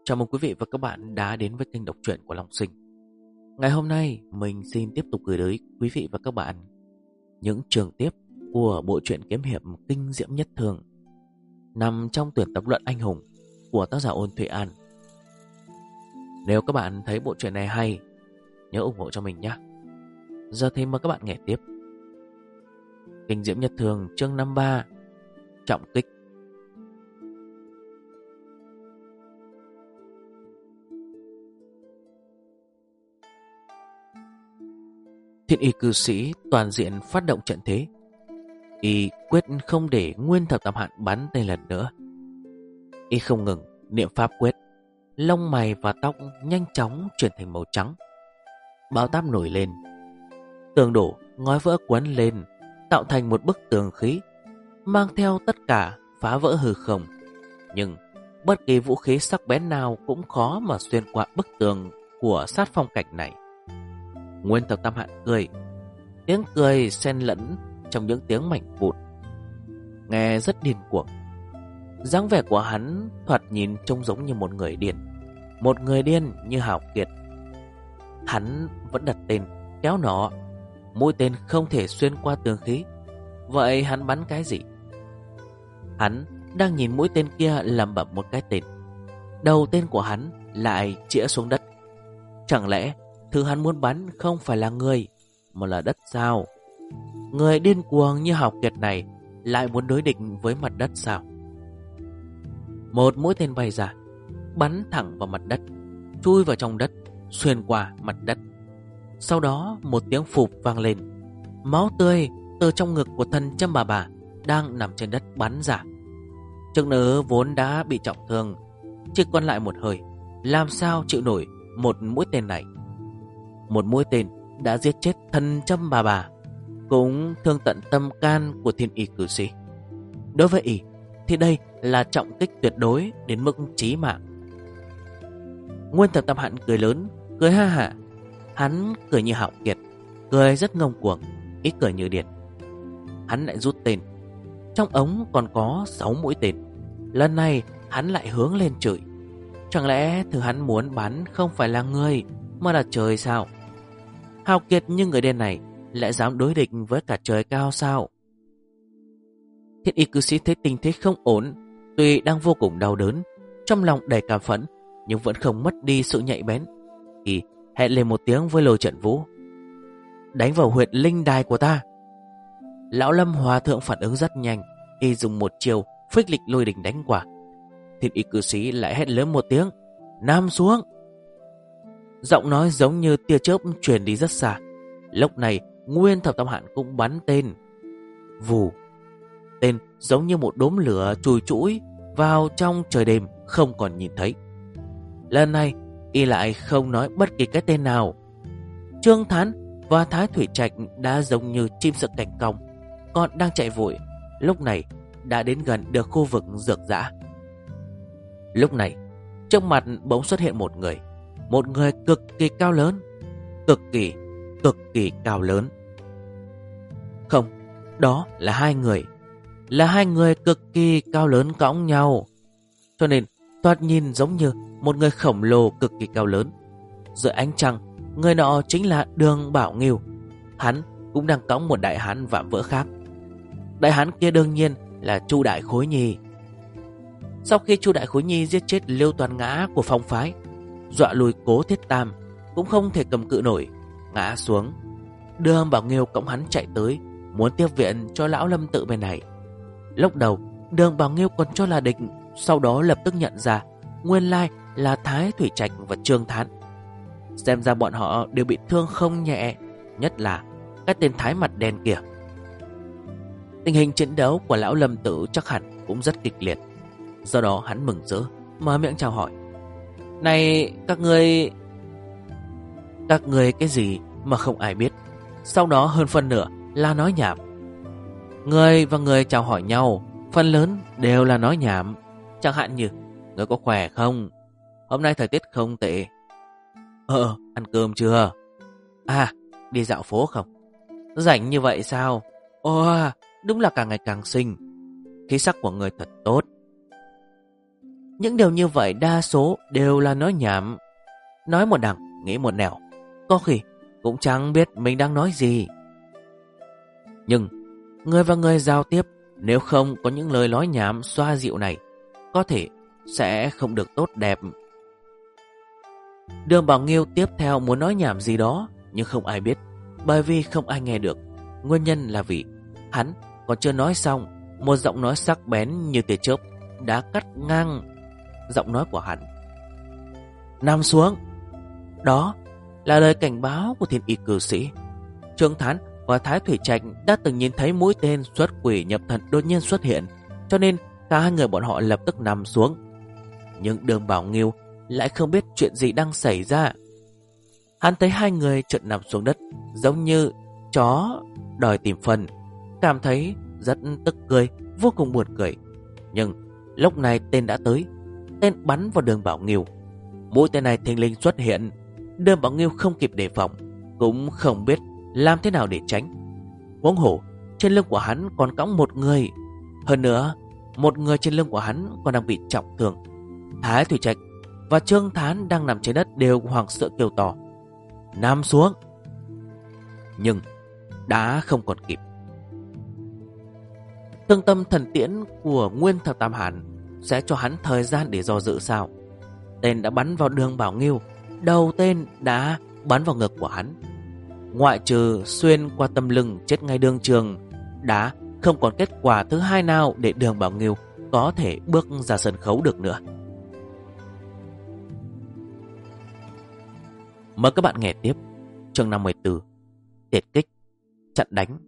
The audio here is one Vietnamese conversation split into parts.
Chào mừng quý vị và các bạn đã đến với kênh đọc truyện của Long Sinh. Ngày hôm nay mình xin tiếp tục gửi tới quý vị và các bạn những chương tiếp của bộ truyện kiếm hiệp kinh diễm nhất thường nằm trong tuyển tập luận anh hùng của tác giả Ôn Thụy An. Nếu các bạn thấy bộ truyện này hay, nhớ ủng hộ cho mình nhé. Giờ thì mời các bạn nghe tiếp. Kinh diễm nhất thường chương 53, trọng kích. Thiên y cư sĩ toàn diện phát động trận thế. Y quyết không để Nguyên Thập Tam Hạn bắn tên lần nữa. Y không ngừng niệm pháp quyết, lông mày và tóc nhanh chóng chuyển thành màu trắng. Bão táp nổi lên, tường đổ, ngói vỡ quấn lên, tạo thành một bức tường khí, mang theo tất cả phá vỡ hư không. Nhưng bất kỳ vũ khí sắc bén nào cũng khó mà xuyên qua bức tường của sát phong cảnh này. Nguyên Thập Tam Hạn cười, tiếng cười xen lẫn trong những tiếng mảnh vụn, nghe rất điên cuồng. Dáng vẻ của hắn thoạt nhìn trông giống như một người điên, một người điên như hào kiệt. Hắn vẫn đặt tên kéo nó, mũi tên không thể xuyên qua tường khí. Vậy hắn bắn cái gì? Hắn đang nhìn mũi tên kia lẩm bẩm một cái tên. Đầu tên của hắn lại chĩa xuống đất. Chẳng lẽ thứ hắn muốn bắn không phải là người, mà là đất sao? Người điên cuồng như hào kiệt này lại muốn đối địch với mặt đất sao? Một mũi tên bay ra, bắn thẳng vào mặt đất, chui vào trong đất, xuyên qua mặt đất. Sau đó một tiếng phụp vang lên. Máu tươi từ trong ngực của thần Châm bà đang nằm trên đất bắn ra. Trực nữ vốn đã bị trọng thương, chỉ còn lại một hơi, làm sao chịu nổi một mũi tên này. Một mũi tên đã giết chết thần Châm bà, cũng thương tận tâm can của thiên y cử sĩ. Đối với y thì đây là trọng kích tuyệt đối đến mức chí mạng. Nguyên Thập Tam Hạn cười lớn, cười ha hả. Hắn cười như hạo kiệt, cười rất ngông cuồng, ý cười như điên. Hắn lại rút tên, trong ống còn có 6 mũi tên. Lần này hắn lại hướng lên trời. Chẳng lẽ thứ hắn muốn bắn không phải là người, mà là trời sao? Hào kiệt như người điên này lại dám đối địch với cả trời cao sao? Thiên y cư sĩ thấy tình thế không ổn, tuy đang vô cùng đau đớn, trong lòng đầy cảm phẫn, nhưng vẫn không mất đi sự nhạy bén. Y hét lên một tiếng với Lôi Trận Vũ: đánh vào huyệt linh đài của ta. Lão Lâm Hòa Thượng phản ứng rất nhanh, y dùng một chiều phích lịch lôi đình đánh qua. Thiên y cư sĩ lại hét lớn một tiếng: nam xuống. Giọng nói giống như tia chớp truyền đi rất xa. Lúc này Nguyên Thập Tam Hạn cũng bắn tên. Vù. Tên giống như một đốm lửa chùi chũi vào trong trời đêm, không còn nhìn thấy. Lần này y lại không nói bất kỳ cái tên nào. Trương Thán và Thái Thủy Trạch đã giống như chim sợ cảnh cong, còn đang chạy vội, lúc này đã đến gần được khu vực dược dã. Lúc này trước mặt bỗng xuất hiện một người cực kỳ cao lớn, cực kỳ cao lớn. Không, đó là hai người cực kỳ cao lớn cõng nhau, cho nên thoạt nhìn giống như một người khổng lồ cực kỳ cao lớn. Dưới ánh trăng, người nọ chính là Đường Bảo Nghiêu. Hắn cũng đang cõng một đại hán vạm vỡ khác. Đại hán kia đương nhiên là Chu Đại Khối Nhi. Sau khi Chu Đại Khối Nhi giết chết Liêu Toàn Ngã của Phong phái, dọa lùi Cố Thiết Tam, cũng không thể cầm cự nổi, ngã xuống. Đường Bảo Nghiêu cõng hắn chạy tới, muốn tiếp viện cho lão Lâm Tự bên này. Lúc đầu Đường Bảo Nghiêu còn cho là địch, sau đó lập tức nhận ra nguyên lai là Thái Thủy Trạch và Trương Thán. Xem ra bọn họ đều bị thương không nhẹ, nhất là cái tên Thái Mặt Đen kia. Tình hình chiến đấu của lão Lâm Tự chắc hẳn cũng rất kịch liệt, do đó hắn mừng rỡ mở miệng chào hỏi: này các ngươi cái gì mà không ai biết? Sau đó hơn phân nửa là nói nhảm. Người và người chào hỏi nhau phần lớn đều là nói nhảm, chẳng hạn như: người có khỏe không? Hôm nay thời tiết không tệ. Ăn cơm chưa? Đi dạo phố không? Rảnh như vậy sao? Đúng là càng ngày càng xinh. Khí sắc của người thật tốt. Những điều như vậy đa số đều là nói nhảm. Nói một đằng, nghĩ một nẻo. Có khi cũng chẳng biết mình đang nói gì. Nhưng người và người giao tiếp, nếu không có những lời nói nhảm xoa dịu này, có thể sẽ không được tốt đẹp. Đường Bảo Nghiêu tiếp theo muốn nói nhảm gì đó, nhưng không ai biết, bởi vì không ai nghe được. Nguyên nhân là vì hắn còn chưa nói xong, một giọng nói sắc bén như tia chớp đã cắt ngang giọng nói của hắn. Nằm xuống. Đó là lời cảnh báo của thiên y cư sĩ. Trương Thán và Thái Thủy Trạch đã từng nhìn thấy mũi tên xuất quỷ nhập thần đột nhiên xuất hiện, cho nên cả hai người bọn họ lập tức nằm xuống. Nhưng Đường Bảo Nghiêu lại không biết chuyện gì đang xảy ra. Hắn thấy hai người chợt nằm xuống đất, giống như chó đòi tìm phân, cảm thấy rất tức cười, vô cùng buồn cười. Nhưng lúc này tên đã tới, tên bắn vào Đường Bảo Nghiêu. Mũi tên này thình lình xuất hiện, Đường Bảo Nghiêu không kịp đề phòng, cũng không biết làm thế nào để tránh. Huống hồ trên lưng của hắn còn cõng một người, hơn nữa một người trên lưng của hắn còn đang bị trọng thương. Thái Thủy Trạch và Trương Thán đang nằm trên đất đều hoảng sợ kêu to: nằm xuống! Nhưng đã không còn kịp. Tương tâm thần tiễn của Nguyên Thập Tam Hàn sẽ cho hắn thời gian để do dự sao? Tên đã bắn vào Đường Bảo Nghiêu, đầu tên đã bắn vào ngực của hắn. Ngoại trừ xuyên qua tâm lưng chết ngay đương trường, đã không còn kết quả thứ hai nào để Đường Bảo Nghiêu có thể bước ra sân khấu được nữa. Mời các bạn nghe tiếp chương 54, Tiệt kích, chặn đánh.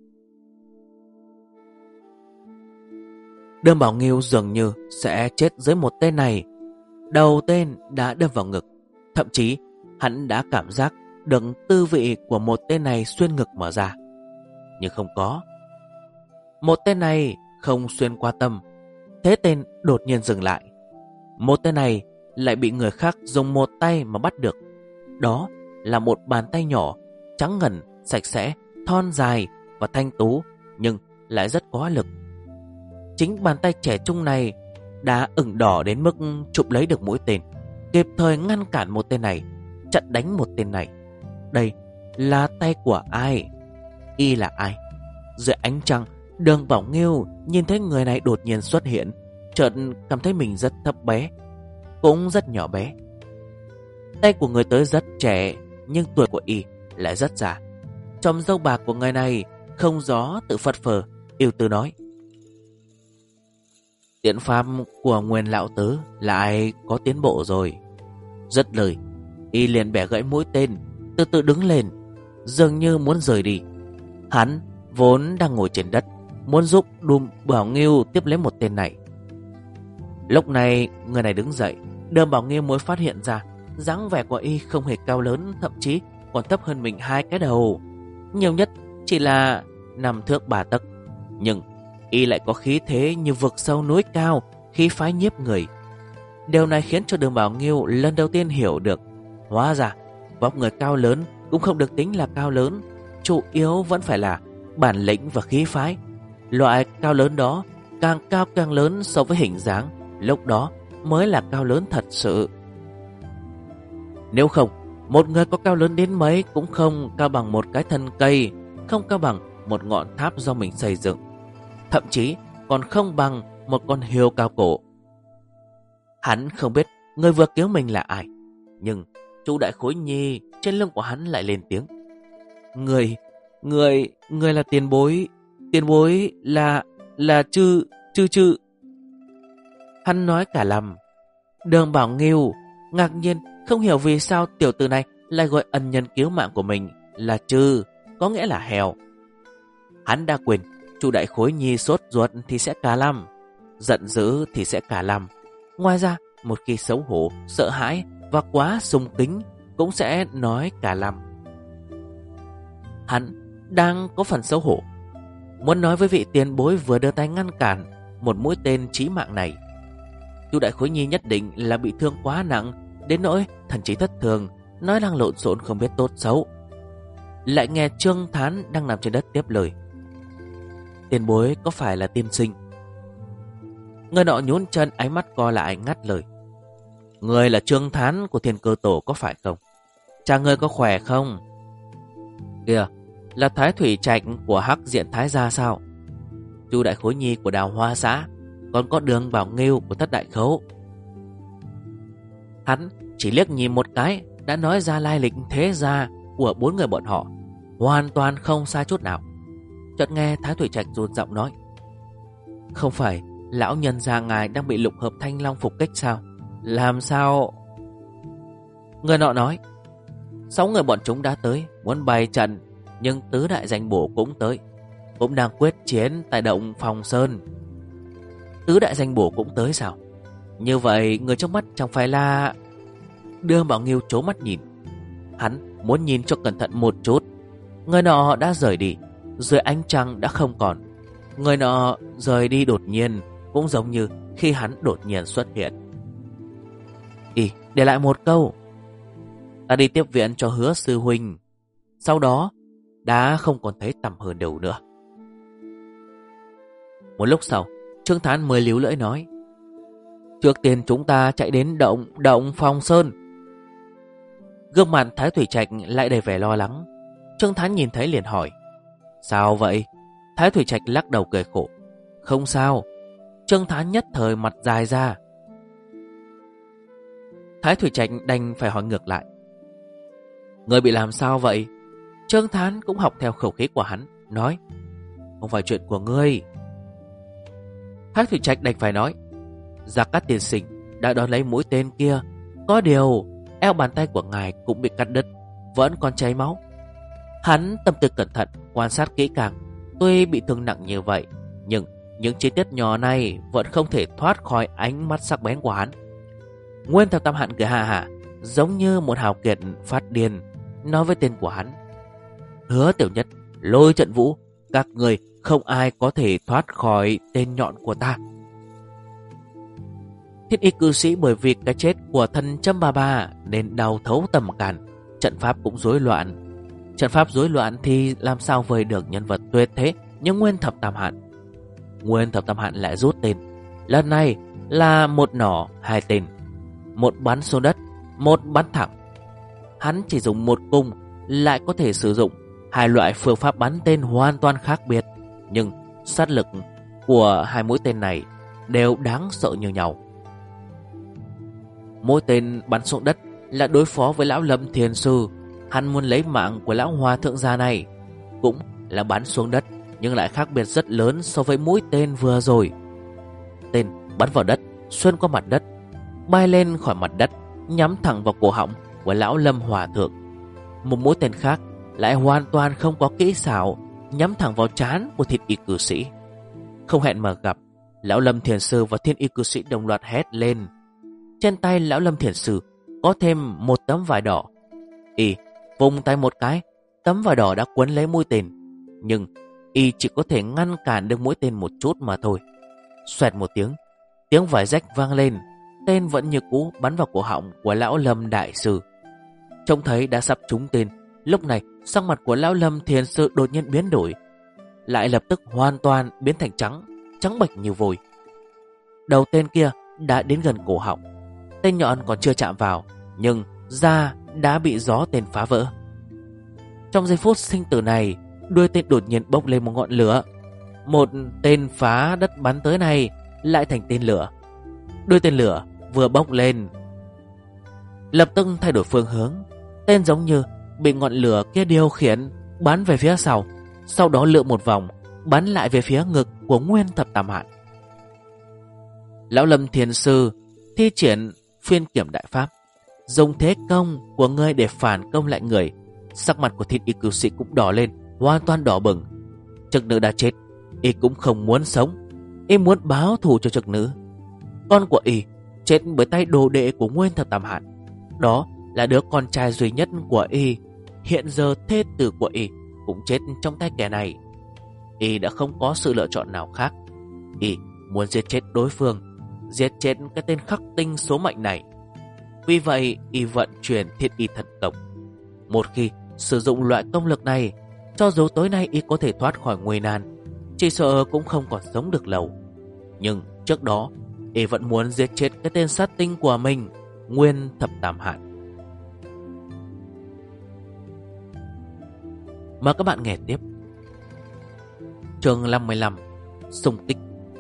Đường Bảo Nghiêu dường như sẽ chết dưới một tên này. Đầu tên đã đâm vào ngực, thậm chí hắn đã cảm giác được tư vị của một tên này xuyên ngực mở ra. Nhưng không có. Một tên này không xuyên qua tâm, thế tên đột nhiên dừng lại. Một tên này lại bị người khác dùng một tay mà bắt được. Đó là một bàn tay nhỏ, trắng ngần, sạch sẽ, thon dài và thanh tú, nhưng lại rất có lực. Chính bàn tay trẻ trung này đã ửng đỏ đến mức chụp lấy được mũi tên, kịp thời ngăn cản một tên này, chặn đánh một tên này. Đây là tay của ai? Y là ai? Dưới ánh trăng, Đường Bảo Nghiêu nhìn thấy người này đột nhiên xuất hiện, chợt cảm thấy mình rất thấp bé, cũng rất nhỏ bé. Tay của người tới rất trẻ, nhưng tuổi của y lại rất già. Chòm râu bạc của người này không gió tự phật phờ, yêu tư nói: Tiện pháp của Nguyên lão tứ lại có tiến bộ rồi. Dứt lời, y liền bẻ gãy mũi tên, từ từ đứng lên, dường như muốn rời đi. Hắn vốn đang ngồi trên đất, muốn giúp Đường Bảo Nghiêu tiếp lấy một tên này. Lúc này người này đứng dậy, Đường Bảo Nghiêu mới phát hiện ra dáng vẻ của y không hề cao lớn, thậm chí còn thấp hơn mình 2 cái đầu, nhiều nhất chỉ là 5 thước 3 tấc. Nhưng y lại có khí thế như vực sâu núi cao, khí phái nhiếp người. Điều này khiến cho Đường Bảo Nghiêu lần đầu tiên hiểu được, hóa ra vóc người cao lớn cũng không được tính là cao lớn, chủ yếu vẫn phải là bản lĩnh và khí phái. Loại cao lớn đó càng cao càng lớn so với hình dáng, lúc đó mới là cao lớn thật sự. Nếu không, một người có cao lớn đến mấy cũng không cao bằng một cái thân cây, không cao bằng một ngọn tháp do mình xây dựng, thậm chí còn không bằng một con hươu cao cổ. Hắn không biết người vừa cứu mình là ai, nhưng Chu Đại Khối Nhi trên lưng của hắn lại lên tiếng: Người là tiền bối là chư. Hắn nói cả lầm. Đường Bảo Nghiêu ngạc nhiên không hiểu vì sao tiểu tử này lại gọi ân nhân cứu mạng của mình là chư, có nghĩa là heo. Hắn đã quên Chu Đại Khối Nhi sốt ruột thì sẽ cả lăm, giận dữ thì sẽ cả lăm. Ngoài ra, một khi xấu hổ, sợ hãi và quá sùng kính cũng sẽ nói cả lăm. Hắn đang có phần xấu hổ, muốn nói với vị tiền bối vừa đưa tay ngăn cản một mũi tên chí mạng này. Chu Đại Khối Nhi nhất định là bị thương quá nặng, đến nỗi thần trí thất thường, nói năng lộn xộn không biết tốt xấu. Lại nghe Trương Thán đang nằm trên đất tiếp lời: Tiền bối có phải là tiên sinh? Người nọ nhún chân, ánh mắt co lại ngắt lời: Người là Trương Thán của Thiên Cơ Tổ có phải không? Cha ngươi có khỏe không? Kìa, là Thái Thủy Trạch của Hắc Diện Thái gia sao? Chu Đại Khối Nhi của Đào Hoa xã, còn có Đường Bảo Nghiêu của Thất Đại Khấu. Hắn chỉ liếc nhìn một cái đã nói ra lai lịch thế gia của 4 người bọn họ, hoàn toàn không sai chút nào. Chợt nghe Thái Thủy Trạch run giọng nói: không phải lão nhân gia ngài đang bị Lục Hợp Thanh Long phục kích sao? Làm sao? Người nọ nói: 6 người bọn chúng đã tới muốn bày trận, nhưng tứ đại danh bổ cũng tới, cũng đang quyết chiến tại động Phòng Sơn. Tứ đại danh bổ cũng tới sao? Như vậy người trong mắt chẳng phải là... Đưa Bảo Nghiêu trố mắt nhìn. Hắn muốn nhìn cho cẩn thận một chút. Người nọ đã rời đi, dưới ánh trăng đã không còn. Người nọ rời đi đột nhiên, cũng giống như khi hắn đột nhiên xuất hiện. Để lại một câu: ta đi tiếp viện cho Hứa sư huynh. Sau đó đã không còn thấy tầm hơn đâu nữa. Một lúc sau, Trương Thán mới líu lưỡi nói: trước tiên chúng ta chạy đến động Phong Sơn. Gương mặt Thái Thủy Trạch lại đầy vẻ lo lắng. Trương Thán nhìn thấy liền hỏi: sao vậy? Thái Thủy Trạch lắc đầu cười khổ: không sao. Trương Thán nhất thời mặt dài ra. Thái Thủy Trạch đành phải hỏi ngược lại: người bị làm sao vậy? Trương Thán cũng học theo khẩu khí của hắn, nói: không phải chuyện của ngươi. Thái Thủy Trạch đành phải nói: Gia Cát tiên sinh đã đón lấy mũi tên kia, có điều eo bàn tay của ngài cũng bị cắt đứt, vẫn còn chảy máu. Hắn tâm tư cẩn thận quan sát kỹ càng, tuy bị thương nặng như vậy, nhưng những chi tiết nhỏ này vẫn không thể thoát khỏi ánh mắt sắc bén của hắn. Nguyên Thập Tam Hạn cười ha hả, giống như một hào kiệt phát điên, nói với tên của hắn: Hứa Tiểu Nhất, Lôi Trận Vũ, các người không ai có thể thoát khỏi tên nhọn của ta. Thiết y cư sĩ bởi vì cái chết của thân Châm Ba Ba nên đau thấu tâm can, trận pháp cũng rối loạn. Trận pháp rối loạn thì làm sao vời được nhân vật tuyệt thế như Nguyên Thập Tam Hạn. Nguyên Thập Tam Hạn lại rút tên, lần này là một nỏ hai tên, một bắn xuống đất, một bắn thẳng. Hắn chỉ dùng một cung lại có thể sử dụng hai loại phương pháp bắn tên hoàn toàn khác biệt, nhưng sát lực của hai mũi tên này đều đáng sợ như nhau. Mỗi tên bắn xuống đất là đối phó với lão Lâm Thiền Sư. Hắn muốn lấy mạng của lão hòa thượng gia này, cũng là bắn xuống đất, nhưng lại khác biệt rất lớn so với mũi tên vừa rồi. Tên bắn vào đất, xuyên qua mặt đất, bay lên khỏi mặt đất, nhắm thẳng vào cổ họng của lão Lâm hòa thượng. Một mũi tên khác lại hoàn toàn không có kỹ xảo, nhắm thẳng vào trán của Thiên Y cư sĩ. Không hẹn mà gặp, lão Lâm Thiền Sư và Thiên Y cư sĩ đồng loạt hét lên. Trên tay lão Lâm Thiền Sư có thêm một tấm vải đỏ. Y vùng tay một cái, tấm vải đỏ đã quấn lấy mũi tên, nhưng y chỉ có thể ngăn cản được mũi tên một chút mà thôi. Xoẹt một tiếng, tiếng vải rách vang lên, tên vẫn như cũ bắn vào cổ họng của lão Lâm đại sư. Trông thấy đã sắp trúng tên, lúc này sắc mặt của lão Lâm Thiền Sư đột nhiên biến đổi, lại lập tức hoàn toàn biến thành trắng bệch như vôi. Đầu tên kia đã đến gần cổ họng, tên nhọn còn chưa chạm vào, nhưng da đã bị gió tên phá vỡ. Trong giây phút sinh tử này, đuôi tên đột nhiên bốc lên một ngọn lửa. Một tên phá đất bắn tới này lại thành tên lửa. Đuôi tên lửa vừa bốc lên, lập tức thay đổi phương hướng. Tên giống như bị ngọn lửa kia điều khiển, bắn về phía sau đó lượn một vòng, bắn lại về phía ngực của Nguyên Thập Tam Hạn. Lão Lâm Thiền Sư thi triển phiên kiểm đại pháp, dùng thế công của ngươi để phản công lại người. Sắc mặt của Thiên Y cư sĩ cũng đỏ lên, hoàn toàn đỏ bừng. Trực nữ đã chết, y cũng không muốn sống. Y muốn báo thù cho trực nữ. Con của y chết bởi tay đồ đệ của Nguyên Thập Tam Hạn. Đó là đứa con trai duy nhất của y. Hiện giờ thê tử của y cũng chết trong tay kẻ này. Y đã không có sự lựa chọn nào khác. Y muốn giết chết đối phương, giết chết cái tên khắc tinh số mệnh này. Vì vậy y vận chuyển Thiên Y thần công. Một khi sử dụng loại công lực này, cho dù tối nay y có thể thoát khỏi nguy nan, chỉ sợ cũng không còn sống được lâu. Nhưng trước đó y vẫn muốn giết chết cái tên sát tinh của mình, Nguyên Thập Tam Hạn. Mời các bạn nghe tiếp. Chương 55: Xung tích.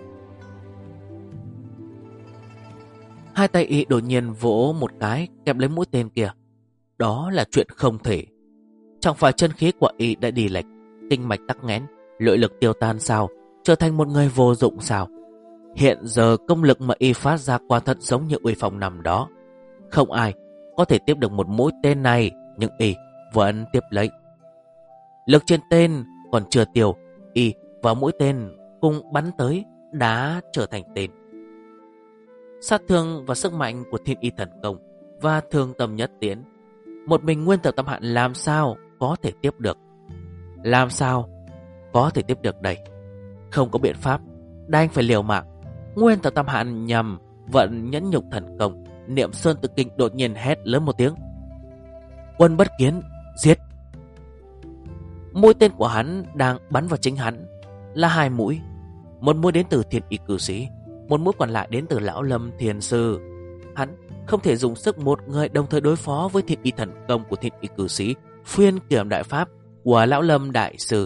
Hai tay y đột nhiên vỗ một cái kẹp lấy mũi tên kia. Đó là chuyện không thể. Chẳng phải chân khí của y đã đi lệch, kinh mạch tắc nghẽn, nội lực tiêu tan sao, trở thành một người vô dụng sao? Hiện giờ công lực mà y phát ra quả thật giống như uy phong năm đó. Không ai có thể tiếp được một mũi tên này, nhưng y vẫn tiếp lấy. Lực trên tên còn chưa tiêu, y và mũi tên cùng bắn tới đã trở thành tên. Sát thương và sức mạnh của Thiên Y Thần Công và Thương Tâm Nhất Tiễn, một mình Nguyên Thập Tam Hạn làm sao có thể tiếp được? Làm sao có thể tiếp được đây? Không có biện pháp, đành phải liều mạng. Nguyên Thập Tam Hạn nhằm vận Nhẫn Nhục Thần Công, niệm Sơn Tự Kinh đột nhiên hét lớn một tiếng: Quân Bất Kiến, giết! Mũi tên của hắn đang bắn vào chính hắn là hai mũi. Một mũi đến từ Thiên Y Cư Sĩ, một mũi còn lại đến từ Lão Lâm Thiền Sư. Hắn không thể dùng sức một người đồng thời đối phó với Thiên Y Thần Công của Thiên Y Cư Sĩ, Phiên Kiểm Đại Pháp của Lão Lâm Đại Sư.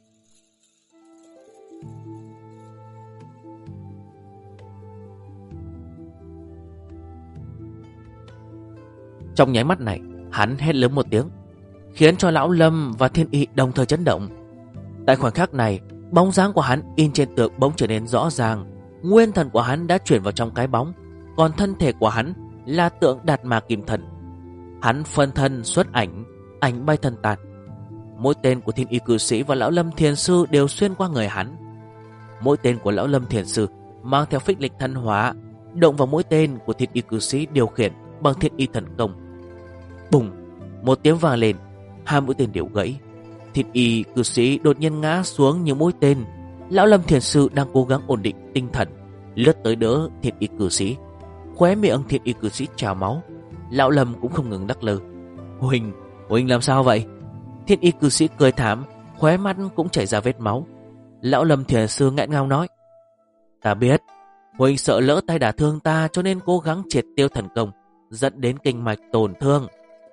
Trong nháy mắt này, hắn hét lớn một tiếng, khiến cho Lão Lâm và Thiên Y đồng thời chấn động. Tại khoảnh khắc này, bóng dáng của hắn in trên tường bỗng trở nên rõ ràng. Nguyên thần của hắn đã chuyển vào trong cái bóng, còn thân thể của hắn là tượng Đạt Ma Kim Thần. Hắn phân thân xuất ảnh, ảnh bay thân tàn. Mỗi tên của Thiên Y Cư Sĩ và Lão Lâm Thiền Sư đều xuyên qua người hắn. Mỗi tên của Lão Lâm Thiền Sư mang theo phích lịch thân hóa, động vào mỗi tên của Thiên Y Cư Sĩ điều khiển bằng Thiên Y Thần Công. Bùng! Một tiếng vang lên, hai mũi tên đều gãy. Thiên Y Cư Sĩ đột nhiên ngã xuống như mũi tên. Lão Lâm Thiền Sư đang cố gắng ổn định tinh thần, lướt tới đỡ Thiên Y Cư Sĩ. Khóe miệng Thiên Y Cư Sĩ trào máu. Lão Lâm cũng không ngừng đắc lơ: Huynh làm sao vậy? Thiên Y Cư Sĩ cười thảm, khóe mắt cũng chảy ra vết máu. Lão Lâm Thiền Sư nghẹn ngào nói: Ta biết Huynh sợ lỡ tay đả thương ta, cho nên cố gắng triệt tiêu thần công, dẫn đến kinh mạch tổn thương.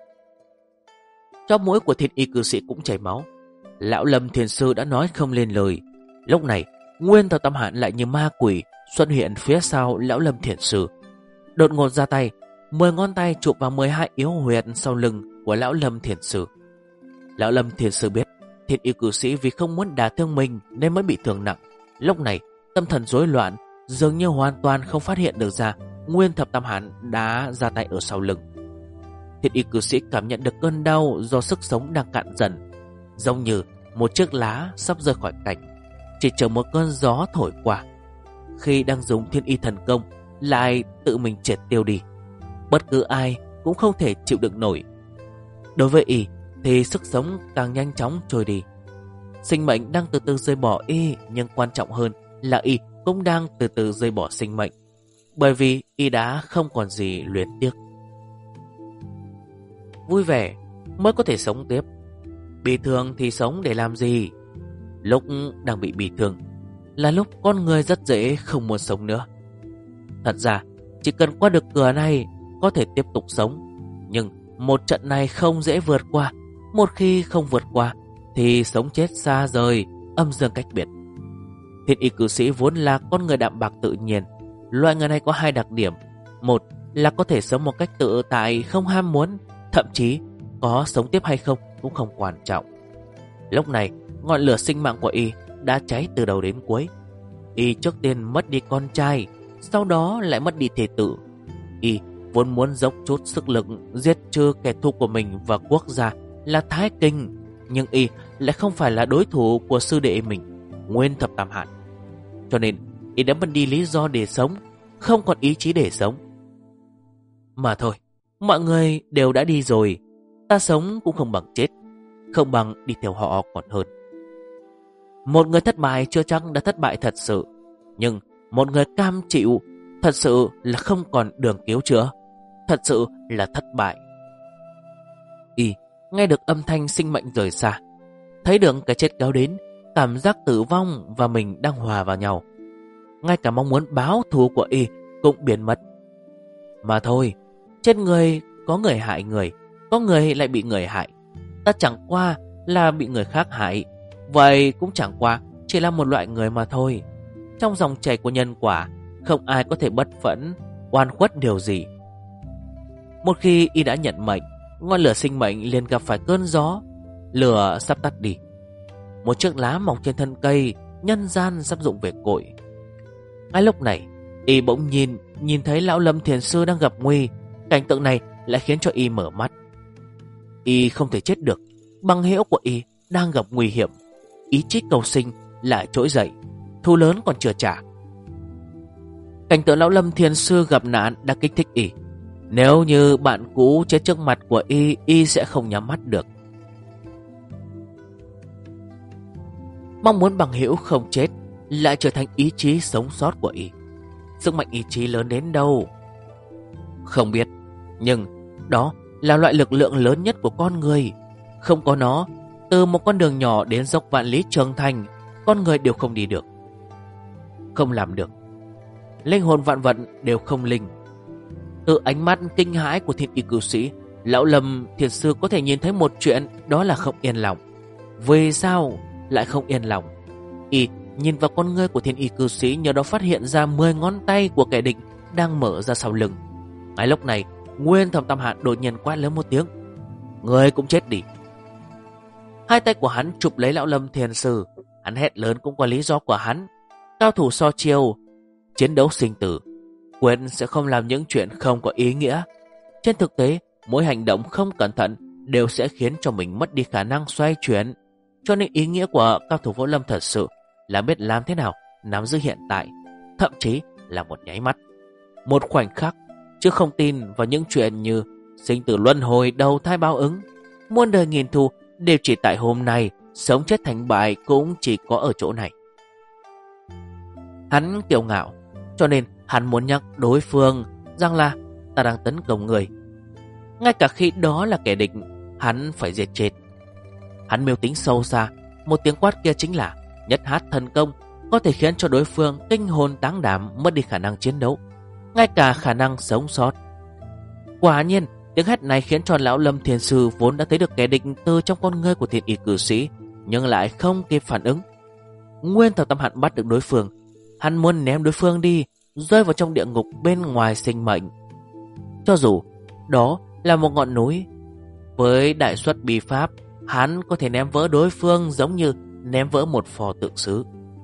Chóp mũi của Thiên Y Cư Sĩ cũng chảy máu. Lão Lâm Thiền Sư đã nói không lên lời. Lúc này, Nguyên Thập Tam Hạn lại như ma quỷ xuất hiện phía sau Lão Lâm Thiền Sư, đột ngột ra tay, 10 ngón tay chụp vào 12 yếu huyệt sau lưng của Lão Lâm Thiền Sư. Lão Lâm Thiền Sư biết Thiên Y Cư Sĩ vì không muốn đả thương mình nên mới bị thương nặng. Lúc này tâm thần rối loạn, dường như hoàn toàn không phát hiện được ra Nguyên Thập Tam Hạn đã ra tay ở sau lưng. Thiên Y Cư Sĩ cảm nhận được cơn đau do sức sống đang cạn dần, giống như một chiếc lá sắp rơi khỏi cành, chỉ chờ một cơn gió thổi qua. Khi đang dùng Thiên Y Thần Công lại tự mình triệt tiêu đi, bất cứ ai cũng không thể chịu đựng nổi. Đối với y thì sức sống càng nhanh chóng trôi đi. Sinh mệnh đang từ từ rời bỏ y, nhưng quan trọng hơn là y cũng đang từ từ rời bỏ sinh mệnh, bởi vì y đã không còn gì luyến tiếc. Vui vẻ mới có thể sống tiếp, bị thương thì sống để làm gì? Lúc đang bị thương là lúc con người rất dễ không muốn sống nữa. Thật ra chỉ cần qua được cửa này có thể tiếp tục sống, nhưng một trận này không dễ vượt qua. Một khi không vượt qua thì sống chết xa rời, âm dương cách biệt. Thiên Y Cư Sĩ vốn là con người đạm bạc tự nhiên. Loại người này có hai đặc điểm: một là có thể sống một cách tự tại, không ham muốn, thậm chí có sống tiếp hay không cũng không quan trọng. Lúc này ngọn lửa sinh mạng của y đã cháy từ đầu đến cuối. Y trước tiên mất đi con trai, sau đó lại mất đi thể tử. Y vốn muốn dốc chút sức lực giết trừ kẻ thù của mình và quốc gia là Thái Kinh, nhưng y lại không phải là đối thủ của sư đệ mình, Nguyên Thập Tam Hạn. Cho nên y đã mất đi lý do để sống, không còn ý chí để sống. Mà thôi, mọi người đều đã đi rồi, ta sống cũng không bằng chết, không bằng đi theo họ còn hơn. Một người thất bại chưa chắc đã thất bại thật sự, nhưng một người cam chịu thật sự là không còn đường cứu chữa, thật sự là thất bại. Y nghe được âm thanh sinh mệnh rời xa, thấy được cái chết kéo đến, cảm giác tử vong và mình đang hòa vào nhau. Ngay cả mong muốn báo thù của y cũng biến mất. Mà thôi, Trên người có người hại người, có người lại bị người hại. Ta chẳng qua là bị người khác hại, vậy cũng chẳng qua chỉ là một loại người mà thôi. Trong dòng chảy của nhân quả, không ai có thể bất phẫn, oan khuất điều gì. Một khi y đã nhận mệnh, ngọn lửa sinh mệnh liền gặp phải cơn gió. Lửa sắp tắt đi. Một chiếc lá mọc trên thân cây, nhân gian sắp rụng về cội. Ngay lúc này, y bỗng nhìn thấy lão Lâm Thiền Sư đang gặp nguy. Cảnh tượng này lại khiến cho y mở mắt. Y không thể chết được, bằng hữu của y đang gặp nguy hiểm. Ý chí cầu sinh lại trỗi dậy, thù lớn còn chưa trả. Cảnh tượng lão Lâm Thiền Sư gặp nạn đã kích thích y. Nếu như bạn cũ chết trước mặt của y sẽ không nhắm mắt được. Mong muốn bằng hữu không chết lại trở thành ý chí sống sót của y. Sức mạnh ý chí lớn đến đâu không biết, nhưng đó là loại lực lượng lớn nhất của con người. Không có nó, từ một con đường nhỏ đến dốc vạn lý trường thành, con người đều không đi được, không làm được. Linh hồn vạn vận đều không linh. Từ ánh mắt kinh hãi của thiên y cư sĩ, lão Lâm Thiền Sư có thể nhìn thấy một chuyện, đó là không yên lòng. Vì sao lại không yên lòng? Y nhìn vào con ngươi của thiên y cư sĩ, nhờ đó phát hiện ra 10 ngón tay của kẻ địch đang mở ra sau lưng. Ngay lúc này, Nguyên Thập Tam Hạn đột nhiên quát lớn một tiếng: "Ngươi cũng chết đi!" Hai tay của hắn chụp lấy lão Lâm Thiền Sư. Hắn hét lớn cũng có lý do của hắn. Cao thủ so chiêu, chiến đấu sinh tử, quyết sẽ không làm những chuyện không có ý nghĩa. Trên thực tế, mỗi hành động không cẩn thận đều sẽ khiến cho mình mất đi khả năng xoay chuyển. Cho nên ý nghĩa của cao thủ võ lâm thật sự là biết làm thế nào nắm giữ hiện tại, thậm chí là một nháy mắt, một khoảnh khắc, chứ không tin vào những chuyện như sinh tử luân hồi, đầu thai báo ứng, muôn đời nghìn thu đều chỉ tại hôm nay. Sống chết thành bại cũng chỉ có ở chỗ này. Hắn kiêu ngạo, cho nên hắn muốn nhắc đối phương rằng là ta đang tấn công người, ngay cả khi đó là kẻ địch, hắn phải diệt chết. Hắn mưu tính sâu xa, một tiếng quát kia chính là nhất hát thần công, có thể khiến cho đối phương kinh hồn táng đảm, mất đi khả năng chiến đấu, ngay cả khả năng sống sót. Quả nhiên, tiếng hét này khiến cho lão Lâm Thiền Sư vốn đã thấy được kẻ địch từ trong con ngươi của thiên y cử sĩ, nhưng lại không kịp phản ứng. Nguyên Thập Tam Hạn bắt được đối phương. Hắn muốn ném đối phương đi, rơi vào trong địa ngục bên ngoài sinh mệnh. Cho dù đó là một ngọn núi, với đại suất bí pháp, hắn có thể ném vỡ đối phương giống như ném vỡ một pho tượng sứ.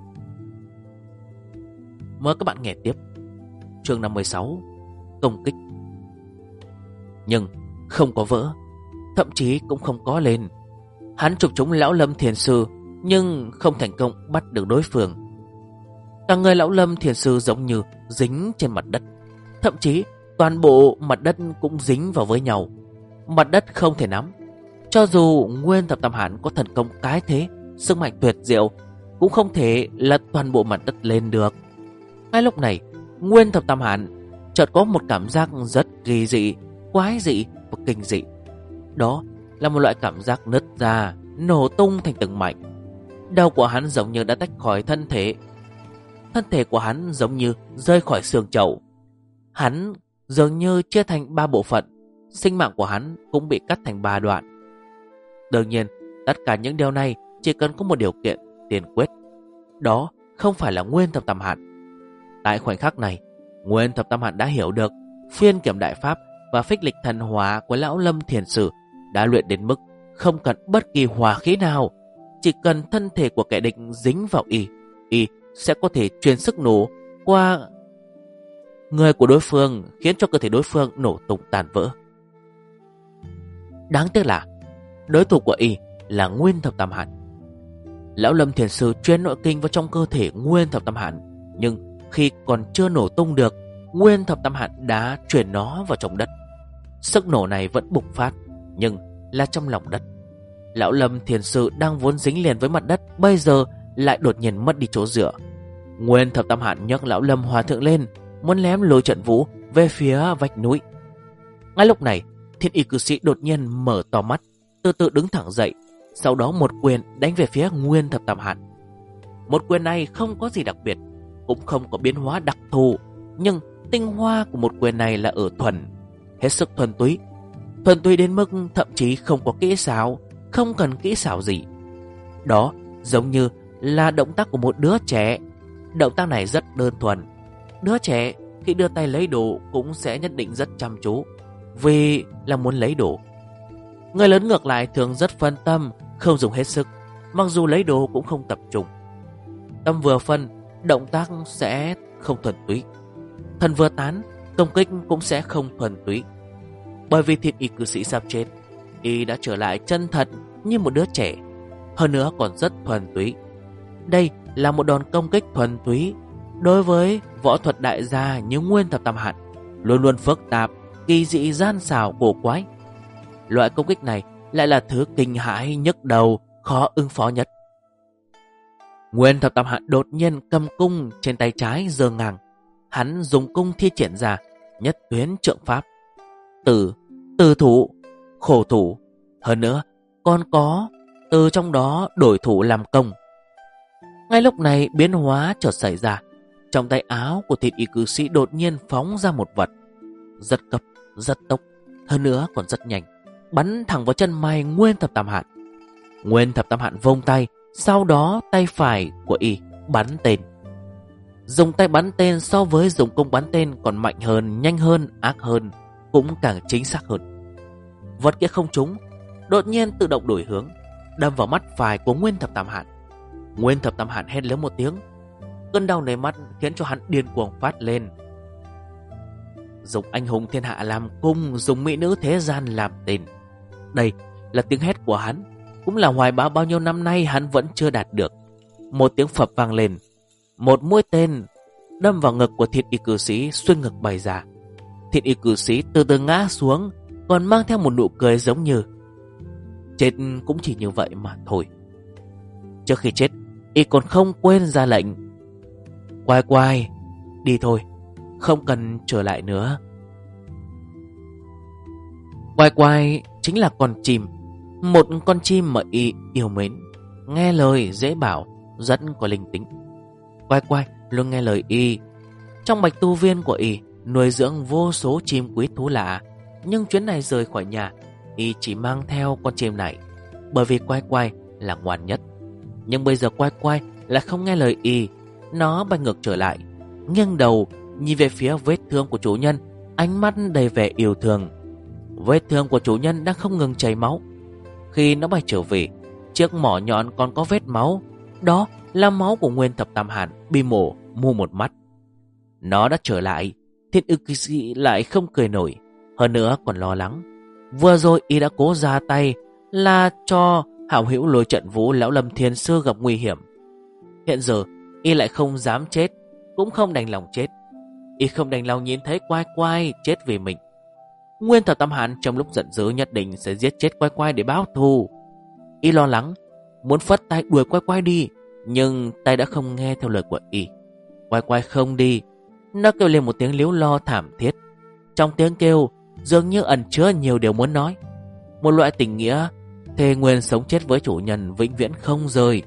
Mời các bạn nghe tiếp chương 56, công kích. Nhưng không có vỡ, thậm chí cũng không có lên. Hắn chụp trúng lão Lâm Thiền Sư, nhưng không thành công bắt được đối phương. Cả người lão Lâm Thiền Sư giống như dính trên mặt đất, thậm chí toàn bộ mặt đất cũng dính vào với nhau. Mặt đất không thể nắm. Cho dù Nguyên Thập Tam Hạn có thần công cái thế, sức mạnh tuyệt diệu, cũng không thể lật toàn bộ mặt đất lên được. Ngay lúc này, Nguyên Thập Tam Hạn chợt có một cảm giác rất kỳ dị, quái dị và kinh dị. Đó là một loại cảm giác nứt ra, nổ tung thành từng mảnh. Đầu của hắn giống như đã tách khỏi thân thể. Thân thể của hắn giống như rơi khỏi xương chậu. Hắn dường như chia thành 3 bộ phận. Sinh mạng của hắn cũng bị cắt thành 3 đoạn. Đương nhiên, tất cả những điều này chỉ cần có một điều kiện tiên quyết. Đó không phải là Nguyên Thập Tam Hạn. Tại khoảnh khắc này, Nguyên Thập Tam Hạn đã hiểu được phiên kiểm đại pháp và phích lịch thần hóa của lão Lâm Thiền Sư đã luyện đến mức không cần bất kỳ hỏa khí nào. Chỉ cần thân thể của kẻ địch dính vào y sẽ có thể truyền sức nổ qua người của đối phương, khiến cho cơ thể đối phương nổ tung tàn vỡ. Đáng tiếc là đối thủ của y là Nguyên Thập Tam Hạn. Lão Lâm Thiền Sư truyền nội kinh vào trong cơ thể Nguyên Thập Tam Hạn, nhưng khi còn chưa nổ tung được, Nguyên Thập Tam Hạn đã truyền nó vào trong đất. Sức nổ này vẫn bùng phát, nhưng là trong lòng đất. Lão Lâm Thiền Sư đang vốn dính liền với mặt đất, bây giờ lại đột nhiên mất đi chỗ dựa. Nguyên Thập Tam Hạn nhấc lão Lâm Hòa Thượng lên, muốn ném lôi trận vũ về phía vách núi. Ngay lúc này, thiên y cư sĩ đột nhiên mở to mắt, từ từ đứng thẳng dậy, sau đó một quyền đánh về phía Nguyên Thập Tam Hạn. Một quyền này không có gì đặc biệt, cũng không có biến hóa đặc thù, nhưng tinh hoa của một quyền này là ở thuần hết sức thuần túy. Thuần túy đến mức thậm chí không có kỹ xảo, không cần kỹ xảo gì. Đó giống như là động tác của một đứa trẻ. Động tác này rất đơn thuần. Đứa trẻ khi đưa tay lấy đồ cũng sẽ nhất định rất chăm chú, vì là muốn lấy đồ. Người lớn ngược lại thường rất phân tâm, không dùng hết sức, mặc dù lấy đồ cũng không tập trung. Tâm vừa phân, động tác sẽ không thuần túy. Thần vừa tán, công kích cũng sẽ không thuần túy. Bởi vì Thiên Y cư sĩ sắp chết, y đã trở lại chân thật như một đứa trẻ, hơn nữa còn rất thuần túy. Đây là một đòn công kích thuần túy. Đối với võ thuật đại gia như Nguyên Thập Tam Hạn, luôn luôn phức tạp, kỳ dị, gian xảo, cổ quái. Loại công kích này lại là thứ kinh hãi, nhức đầu, khó ứng phó nhất. Nguyên Thập Tam Hạn đột nhiên cầm cung trên tay trái giơ ngang. Hắn dùng cung thi triển ra nhất tuyến trượng pháp, từ thủ, khổ thủ, hơn nữa còn có từ trong đó đổi thủ làm công. Ngay lúc này biến hóa chợt xảy ra. Trong tay áo của Thiên Y cư sĩ đột nhiên phóng ra một vật rất cấp, rất tốc, hơn nữa còn rất nhanh, bắn thẳng vào chân mày Nguyên Thập Tam Hạn. Nguyên Thập Tam Hạn vung tay, sau đó tay phải của y bắn tên. Dùng tay bắn tên so với dùng cung bắn tên còn mạnh hơn, nhanh hơn, ác hơn, cũng càng chính xác hơn. Vật kia không trúng, đột nhiên tự động đổi hướng, đâm vào mắt phải của Nguyên Thập Tam Hạn. Nguyên Thập Tam Hạn hét lớn một tiếng. Cơn đau nơi mắt khiến cho hắn điên cuồng phát lên. Dùng anh hùng thiên hạ làm cung, dùng mỹ nữ thế gian làm tên. Đây là tiếng hét của hắn, cũng là hoài bão bao nhiêu năm nay hắn vẫn chưa đạt được. Một tiếng phập vang lên, một mũi tên đâm vào ngực của Thiên Y cư sĩ, xuyên ngực bay ra. Thiên Y cư sĩ từ từ ngã xuống, còn mang theo một nụ cười giống như chết cũng chỉ như vậy mà thôi. Trước khi chết, y còn không quên ra lệnh: Quai quai, đi thôi, không cần trở lại nữa. Quai quai chính là con chim, một con chim mà y yêu mến, nghe lời dễ bảo, rất có linh tính. Quai quai luôn nghe lời y. Trong bạch tu viên của y nuôi dưỡng vô số chim quý thú lạ, nhưng chuyến này rời khỏi nhà, y chỉ mang theo con chim này, bởi vì quai quai là ngoan nhất. Nhưng bây giờ quai quai lại không nghe lời y. Nó bay ngược trở lại, nghiêng đầu nhìn về phía vết thương của chủ nhân, ánh mắt đầy vẻ yêu thương. Vết thương của chủ nhân đang không ngừng chảy máu. Khi nó bay trở về, chiếc mỏ nhọn còn có vết máu. Đó là máu của Nguyên Thập Tam Hạn bị mổ mu một mắt. Nó đã trở lại. Thiên Y cư sĩ lại không cười nổi, hơn nữa còn lo lắng. Vừa rồi y đã cố ra tay là cho hảo hữu Lôi Trận Vũ lão Lâm Thiền Sư gặp nguy hiểm. Hiện giờ y lại không dám chết, cũng không đành lòng chết. Y không đành lòng nhìn thấy quai quai chết vì mình. Nguyên Thập Tam Hạn trong lúc giận dữ nhất định sẽ giết chết quai quai để báo thù. Y lo lắng, muốn phất tay đuổi quai quai đi, nhưng tay đã không nghe theo lời của y. Quai quai không đi. Nó kêu lên một tiếng líu lo thảm thiết. Trong tiếng kêu dường như ẩn chứa nhiều điều muốn nói. Một loại tình nghĩa thề nguyện sống chết với chủ nhân vĩnh viễn không rời.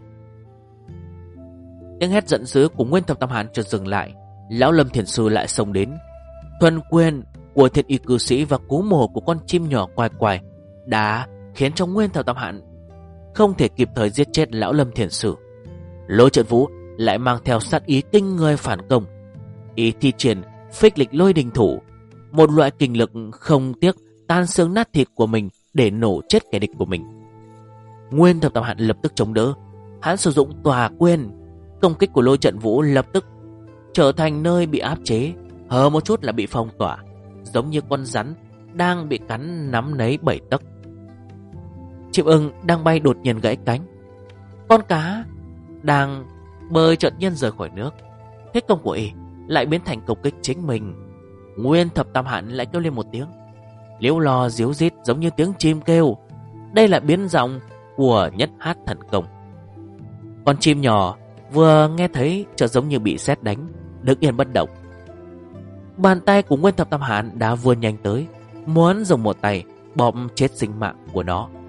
Tiếng hét giận dữ của Nguyên Thập Tam Hạn chợt dừng lại. Lão Lâm Thiền Sư lại xông đến. Thuần quyền của Thiên Y cư sĩ và cú mổ của con chim nhỏ quai quai đã khiến cho Nguyên Thập Tam Hạn không thể kịp thời giết chết Lão Lâm Thiền Sư. Lôi Trận Vũ lại mang theo sát ý kinh người phản công. Y thi triển phích lịch lôi đình thủ, một loại kình lực không tiếc tan xương nát thịt của mình để nổ chết kẻ địch của mình. Nguyên Thập Tam Hạn lập tức chống đỡ. Hắn sử dụng tòa quyền. Công kích của Lôi Trận Vũ lập tức trở thành nơi bị áp chế, hờ một chút là bị phong tỏa, giống như con rắn đang bị cắn nắm lấy 7 tấc. Chim ưng đang bay đột nhiên gãy cánh. Con cá đang bơi chợt nhiên rời khỏi nước. Thế công của y lại biến thành công kích chính mình. Nguyên Thập Tam Hạn lại kêu lên một tiếng líu lo díu dít giống như tiếng chim kêu. Đây là biến giọng của Nhất Hát Thần Công. Con chim nhỏ vừa nghe thấy chợt giống như bị sét đánh, đứng yên bất động. Bàn tay của Nguyên Thập Tam Hạn đã vươn nhanh tới, muốn dùng một tay bóp chết sinh mạng của nó.